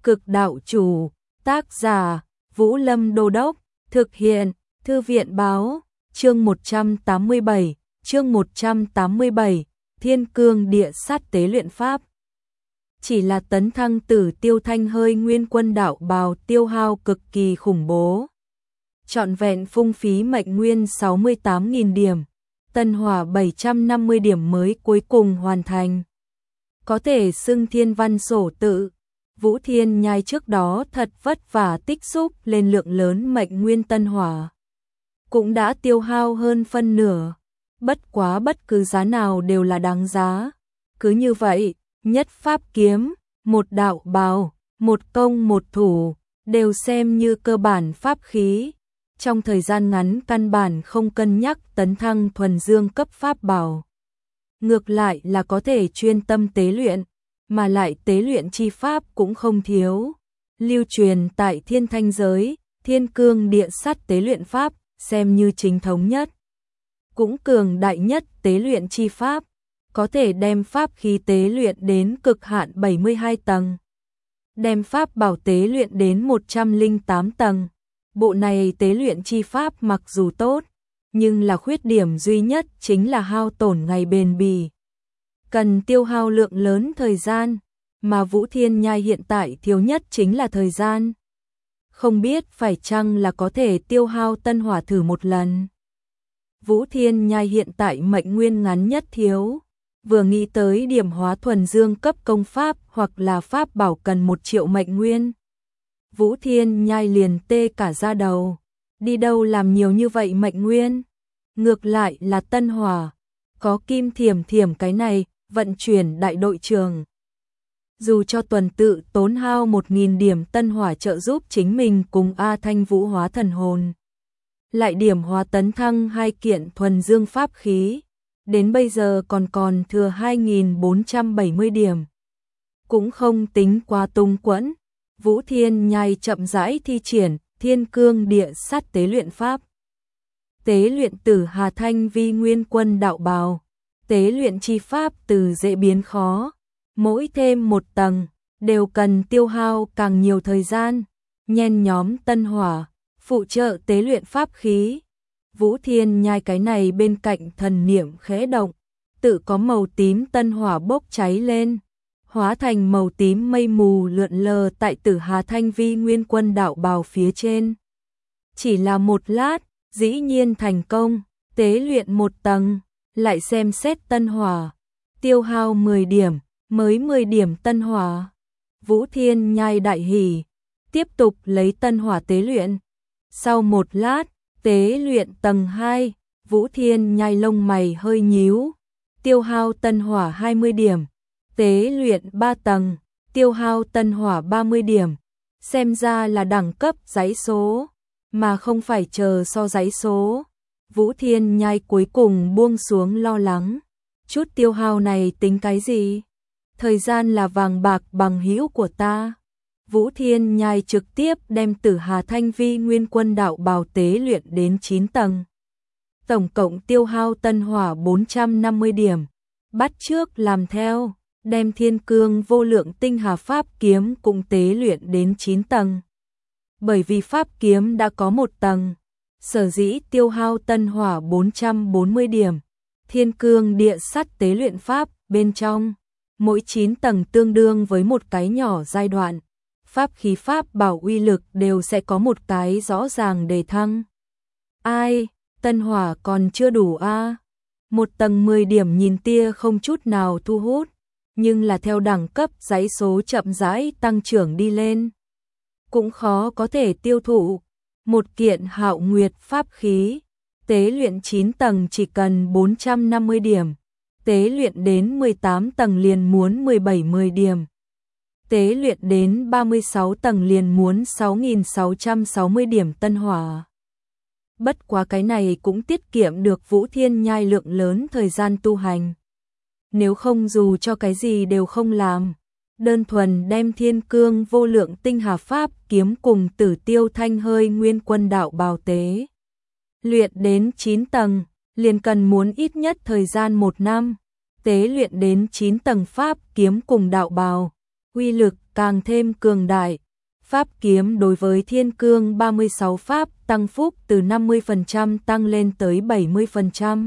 Cực đạo chủ, tác giả, Vũ Lâm Đô Đốc, thực hiện, Thư viện báo, chương 187, Thiên Cương Địa Sát Tế Luyện Pháp. Chỉ là tấn thăng Tử Tiêu Thanh Hơi Nguyên Quân đạo bào tiêu hao cực kỳ khủng bố. Trọn vẹn phung phí mệnh nguyên 68.000 điểm, tân hỏa 750 điểm mới cuối cùng hoàn thành. Có thể xưng thiên văn sổ tự, Vũ Thiên Nhai trước đó thật vất vả tích xúc lên lượng lớn mệnh nguyên tân hỏa. Cũng đã tiêu hao hơn phân nửa, bất quá bất cứ giá nào đều là đáng giá. Cứ như vậy, nhất pháp kiếm, một đạo bào, một công một thủ, đều xem như cơ bản pháp khí. Trong thời gian ngắn căn bản không cân nhắc tấn thăng thuần dương cấp pháp bảo. Ngược lại là có thể chuyên tâm tế luyện, mà lại tế luyện chi pháp cũng không thiếu. Lưu truyền tại Thiên Thanh giới, Thiên Cương Địa Sát tế luyện pháp, xem như chính thống nhất. Cũng cường đại nhất tế luyện chi pháp, có thể đem pháp khí tế luyện đến cực hạn 72 tầng. Đem pháp bảo tế luyện đến 108 tầng. Bộ này tế luyện chi pháp mặc dù tốt, nhưng là khuyết điểm duy nhất chính là hao tổn ngày bền bỉ. Cần tiêu hao lượng lớn thời gian, mà Vũ Thiên Nhai hiện tại thiếu nhất chính là thời gian. Không biết phải chăng là có thể tiêu hao tân hỏa thử một lần. Vũ Thiên Nhai hiện tại mệnh nguyên ngắn nhất thiếu, vừa nghĩ tới điểm hóa thuần dương cấp công pháp hoặc là pháp bảo cần 1 triệu mệnh nguyên. Vũ Thiên Nhai liền tê cả da đầu, đi đâu làm nhiều như vậy mệnh nguyên, ngược lại là tân hỏa, có Kim Thiểm Thiểm cái này, vận chuyển đại đội trường. Dù cho tuần tự tốn hao 1.000 điểm tân hỏa trợ giúp chính mình cùng A Thanh Vũ hóa thần hồn, lại điểm hóa tấn thăng 2 kiện thuần dương pháp khí, đến bây giờ còn thừa 2.470 điểm. Cũng không tính quá tung quẫn. Vũ Thiên Nhai chậm rãi thi triển Thiên Cương Địa Sát tế luyện pháp. Tế luyện Tử Hà Thanh Vi Nguyên Quân đạo bào, tế luyện chi pháp từ dễ biến khó, mỗi thêm 1 tầng đều cần tiêu hao càng nhiều thời gian, nhen nhóm tân hỏa, phụ trợ tế luyện pháp khí. Vũ Thiên Nhai cái này bên cạnh thần niệm khẽ động, tự có màu tím tân hỏa bốc cháy lên, hóa thành màu tím mây mù lượn lờ tại Tử Hà Thanh Vi Nguyên Quân đạo bào phía trên. Chỉ là một lát, dĩ nhiên thành công, tế luyện 1 tầng, lại xem xét tân hỏa, tiêu hao 10 điểm, mới 10 điểm tân hỏa. Vũ Thiên Nhai đại hỉ, tiếp tục lấy tân hỏa tế luyện. Sau một lát, tế luyện tầng 2, Vũ Thiên Nhai lông mày hơi nhíu, tiêu hao tân hỏa 20 điểm. Tế luyện 3 tầng, tiêu hao tân hỏa 30 điểm, xem ra là đẳng cấp giấy số, mà không phải chờ so giấy số. Vũ Thiên Nhai cuối cùng buông xuống lo lắng, chút tiêu hao này tính cái gì? Thời gian là vàng bạc bằng hữu của ta. Vũ Thiên Nhai trực tiếp đem Tử Hà Thanh Vi Nguyên Quân đạo bào tế luyện đến 9 tầng. Tổng cộng tiêu hao tân hỏa 450 điểm, bắt chước làm theo. Đem Thiên Cương Vô Lượng Tinh Hà Pháp Kiếm cũng tế luyện đến 9 tầng. Bởi vì Pháp Kiếm đã có 1 tầng, sở dĩ tiêu hao tân hỏa 440 điểm. Thiên Cương Địa Sát tế luyện Pháp bên trong, mỗi 9 tầng tương đương với một cái nhỏ giai đoạn. Pháp khí pháp bảo uy lực đều sẽ có một cái rõ ràng đề thăng. Ai, tân hỏa còn chưa đủ a? 1 tầng 10 điểm nhìn tia không chút nào thu hút, nhưng là theo đẳng cấp giấy số chậm rãi tăng trưởng đi lên, cũng khó có thể tiêu thụ. Một kiện Hạo Nguyệt pháp khí, tế luyện 9 tầng chỉ cần 450 điểm, tế luyện đến 18 tầng liền muốn 17-10 điểm, tế luyện đến 36 tầng liền muốn 6.660 điểm tân hỏa. Bất quá cái này cũng tiết kiệm được Vũ Thiên Nhai lượng lớn thời gian tu hành. Nếu không dù cho cái gì đều không làm, đơn thuần đem Thiên Cương Vô Lượng Tinh Hà Pháp Kiếm cùng Tử Tiêu Thanh Hơi Nguyên Quân đạo bào tế luyện đến 9 tầng, liền cần muốn ít nhất thời gian 1 năm. Tế luyện đến 9 tầng Pháp Kiếm cùng đạo bào, uy lực càng thêm cường đại. Pháp kiếm đối với Thiên Cương 36 pháp tăng phúc từ 50% tăng lên tới 70%.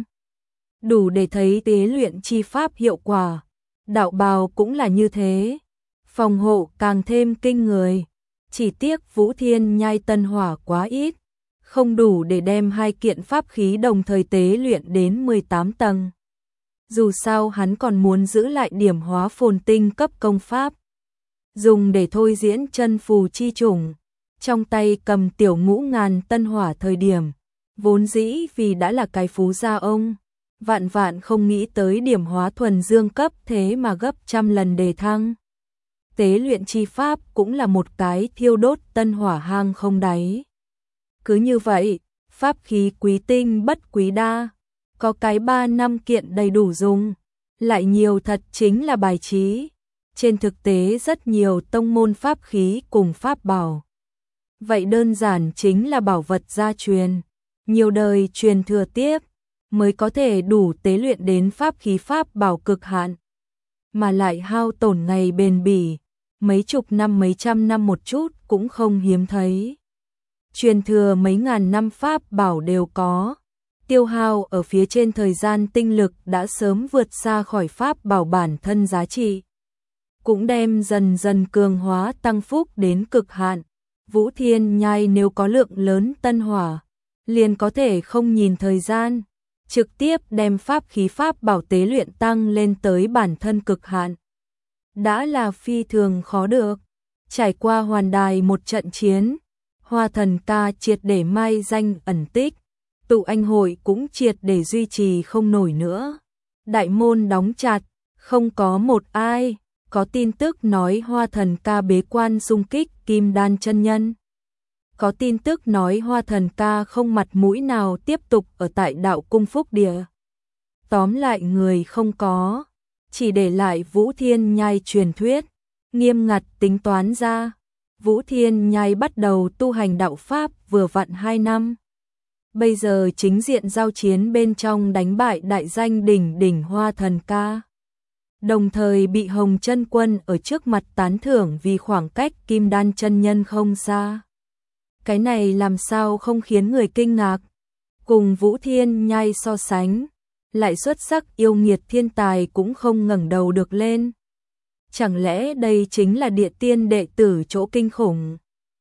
Đủ để thấy tế luyện chi pháp hiệu quả. Đạo bào cũng là như thế. Phòng hộ càng thêm kinh người. Chỉ tiếc Vũ Thiên Nhai tân hỏa quá ít, không đủ để đem hai kiện pháp khí đồng thời tế luyện đến 18 tầng. Dù sao hắn còn muốn giữ lại điểm hóa phồn tinh cấp công pháp, dùng để thôi diễn chân phù chi chủng. Trong tay cầm tiểu ngũ ngàn tân hỏa thời điểm, vốn dĩ vì đã là cái phú gia ông, vạn vạn không nghĩ tới điểm hóa thuần dương cấp thế mà gấp trăm lần đề thăng. Tế luyện chi pháp cũng là một cái thiêu đốt tân hỏa hang không đáy. Cứ như vậy, pháp khí quý tinh bất quý đa, có cái 3 năm kiện đầy đủ dùng, lại nhiều thật chính là bài trí. Trên thực tế rất nhiều tông môn pháp khí cùng pháp bảo. Vậy đơn giản chính là bảo vật gia truyền, nhiều đời truyền thừa tiếp, mới có thể đủ tế luyện đến pháp khí pháp bảo cực hạn. Mà lại hao tổn ngày bền bỉ, mấy chục năm mấy trăm năm một chút cũng không hiếm thấy. Truyền thừa mấy ngàn năm pháp bảo đều có, tiêu hao ở phía trên thời gian tinh lực đã sớm vượt xa khỏi pháp bảo bản thân giá trị. Cũng đem dần dần cường hóa tăng phúc đến cực hạn. Vũ Thiên Nhai nếu có lượng lớn tân hỏa, liền có thể không nhìn thời gian, trực tiếp đem pháp khí pháp bảo tế luyện tăng lên tới bản thân cực hạn. Đã là phi thường khó được. Trải qua hoàn đài một trận chiến, Hoa Thần Ca triệt để mai danh ẩn tích, tụ anh hội cũng triệt để duy trì không nổi nữa. Đại môn đóng chặt, không có một ai. Có tin tức nói Hoa Thần Ca bế quan xung kích Kim Đan chân nhân. Có tin tức nói Hoa Thần Ca không mặt mũi nào tiếp tục ở tại đạo cung phúc địa. Tóm lại người không có, chỉ để lại Vũ Thiên Nhai truyền thuyết. Nghiêm ngặt tính toán ra, Vũ Thiên Nhai bắt đầu tu hành đạo pháp vừa vặn 2 năm. Bây giờ chính diện giao chiến bên trong đánh bại đại danh đỉnh đỉnh Hoa Thần Ca. Đồng thời bị Hồng Chân Quân ở trước mặt tán thưởng vì khoảng cách Kim Đan chân nhân không xa. Cái này làm sao không khiến người kinh ngạc. Cùng Vũ Thiên Nhai so sánh, lại xuất sắc yêu nghiệt thiên tài cũng không ngẩng đầu được lên. Chẳng lẽ đây chính là địa tiên đệ tử chỗ kinh khủng?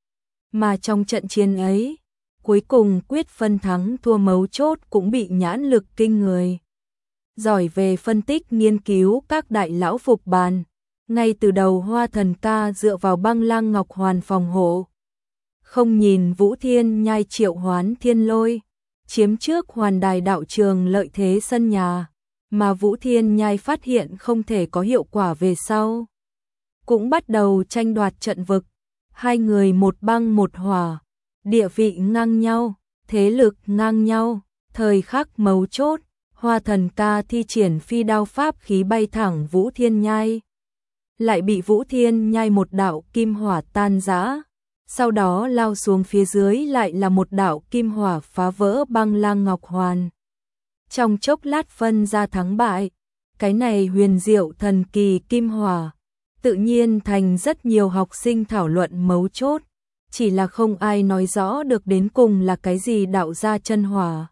Mà trong trận chiến ấy, cuối cùng quyết phân thắng thua mấu chốt cũng bị nhãn lực kinh người. Giỏi về phân tích nghiên cứu các đại lão phục bàn, ngay từ đầu Hoa Thần Ca dựa vào Băng Lang Ngọc Hoàn phòng hộ. Không nhìn Vũ Thiên Nhai triệu hoán thiên lôi, chiếm trước Hoàn Đài đạo trường lợi thế sân nhà, mà Vũ Thiên Nhai phát hiện không thể có hiệu quả về sau. Cũng bắt đầu tranh đoạt trận vực, hai người một băng một hỏa, địa vị ngang nhau, thế lực ngang nhau, thời khắc mấu chốt. Hoa Thần Ca thi triển phi đao pháp khí bay thẳng Vũ Thiên Nhai, lại bị Vũ Thiên Nhai một đạo kim hỏa tan rã, sau đó lao xuống phía dưới lại là một đạo kim hỏa phá vỡ Băng Lang Ngọc Hoàn. Trong chốc lát phân ra thắng bại, cái này huyền diệu thần kỳ kim hỏa, tự nhiên thành rất nhiều học sinh thảo luận mấu chốt, chỉ là không ai nói rõ được đến cùng là cái gì đạo ra chân hỏa.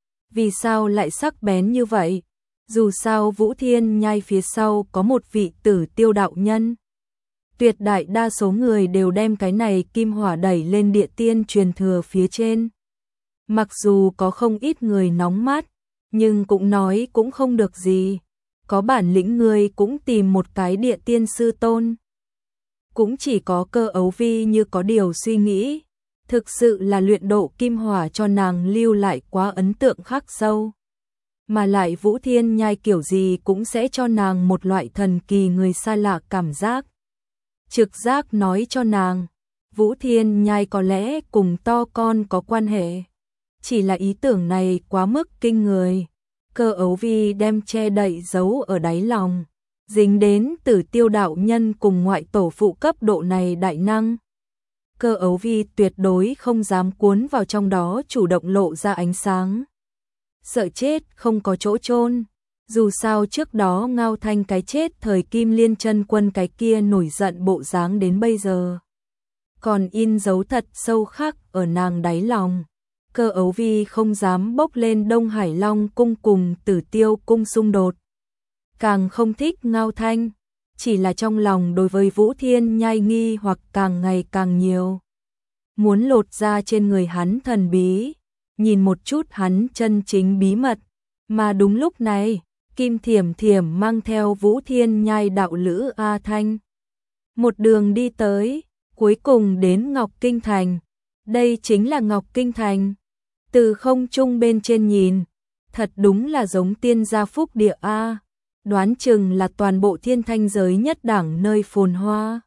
Vì sao lại sắc bén như vậy? Dù sao Vũ Thiên Nhai phía sau có một vị Tử Tiêu đạo nhân. Tuyệt đại đa số người đều đem cái này kim hỏa đẩy lên địa tiên truyền thừa phía trên. Mặc dù có không ít người nóng mắt, nhưng cũng nói cũng không được gì. Có bản lĩnh người cũng tìm một cái địa tiên sư tôn. Cũng chỉ có Cơ Ấu Vi như có điều suy nghĩ. Thực sự là luyện độ kim hỏa cho nàng lưu lại quá ấn tượng khắc sâu. Mà lại Vũ Thiên Nhai kiểu gì cũng sẽ cho nàng một loại thần kỳ người xa lạ cảm giác. Trực giác nói cho nàng, Vũ Thiên Nhai có lẽ cùng to con có quan hệ. Chỉ là ý tưởng này quá mức kinh người. Cơ Ấu Vi đem che đậy giấu ở đáy lòng, dính đến Tử Tiêu đạo nhân cùng ngoại tổ phụ cấp độ này đại năng. Cơ Ấu Vi tuyệt đối không dám cuốn vào trong đó chủ động lộ ra ánh sáng. Sợ chết không có chỗ chôn. Dù sao trước đó Ngao Thanh cái chết thời Kim Liên Chân Quân cái kia nổi giận bộ dáng đến bây giờ còn in dấu thật sâu khắc ở nàng đáy lòng. Cơ Ấu Vi không dám bốc lên Đông Hải Long cung cùng Tử Tiêu cung xung đột. Càng không thích Ngao Thanh, chỉ là trong lòng đối với Vũ Thiên Nhai nghi hoặc càng ngày càng nhiều. Muốn lột ra trên người hắn thần bí, nhìn một chút hắn chân chính bí mật, mà đúng lúc này, Kim Thiểm Thiểm mang theo Vũ Thiên Nhai đạo lữ A Thanh. Một đường đi tới, cuối cùng đến Ngọc Kinh Thành. Đây chính là Ngọc Kinh Thành. Từ không trung bên trên nhìn, thật đúng là giống tiên gia phúc địa A. Đoán chừng là toàn bộ thiên thanh giới nhất đẳng nơi phồn hoa.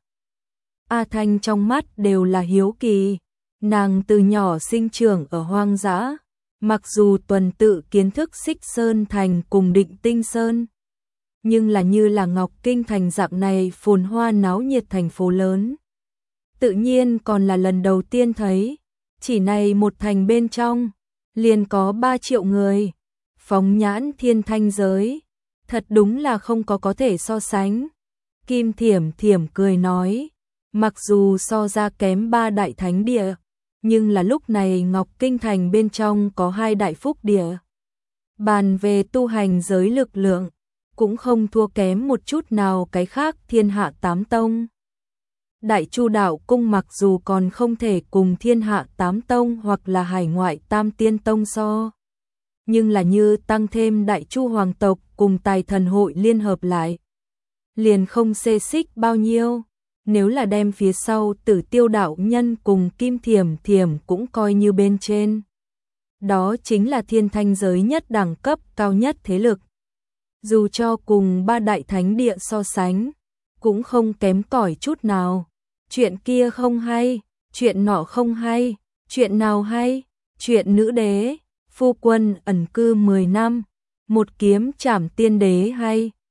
A Thanh trong mắt đều là hiếu kỳ. Nàng từ nhỏ sinh trưởng ở hoang dã, mặc dù tuần tự kiến thức Xích Sơn Thành cùng Định Tinh Sơn, nhưng là như là Ngọc Kinh Thành dạng này phồn hoa náo nhiệt thành phố lớn. Tự nhiên còn là lần đầu tiên thấy, chỉ này một thành bên trong, liền có 3 triệu người. Phóng nhãn thiên thanh giới, thật đúng là không có thể so sánh. Kim Thiểm Thiểm cười nói, mặc dù so ra kém 3 đại thánh địa, nhưng là lúc này Ngọc Kinh Thành bên trong có 2 đại phúc địa. Bàn về tu hành giới lực lượng, cũng không thua kém một chút nào cái khác thiên hạ 8 tông. Đại Chu đạo cung mặc dù còn không thể cùng thiên hạ 8 tông hoặc là hải ngoại tam tiên tông so, nhưng là như tăng thêm Đại Chu hoàng tộc cùng Tài Thần hội liên hợp lại, liền không xê xích bao nhiêu. Nếu là đem phía sau Tử Tiêu đạo nhân cùng Kim Thiểm Thiểm cũng coi như bên trên, đó chính là thiên thanh giới nhất đẳng cấp cao nhất thế lực. Dù cho cùng 3 đại thánh địa so sánh, cũng không kém cỏi chút nào. Chuyện kia không hay, chuyện nọ không hay, chuyện nào hay? Chuyện nữ đế, phu quân ẩn cư 10 năm, một kiếm trảm tiên đế hay?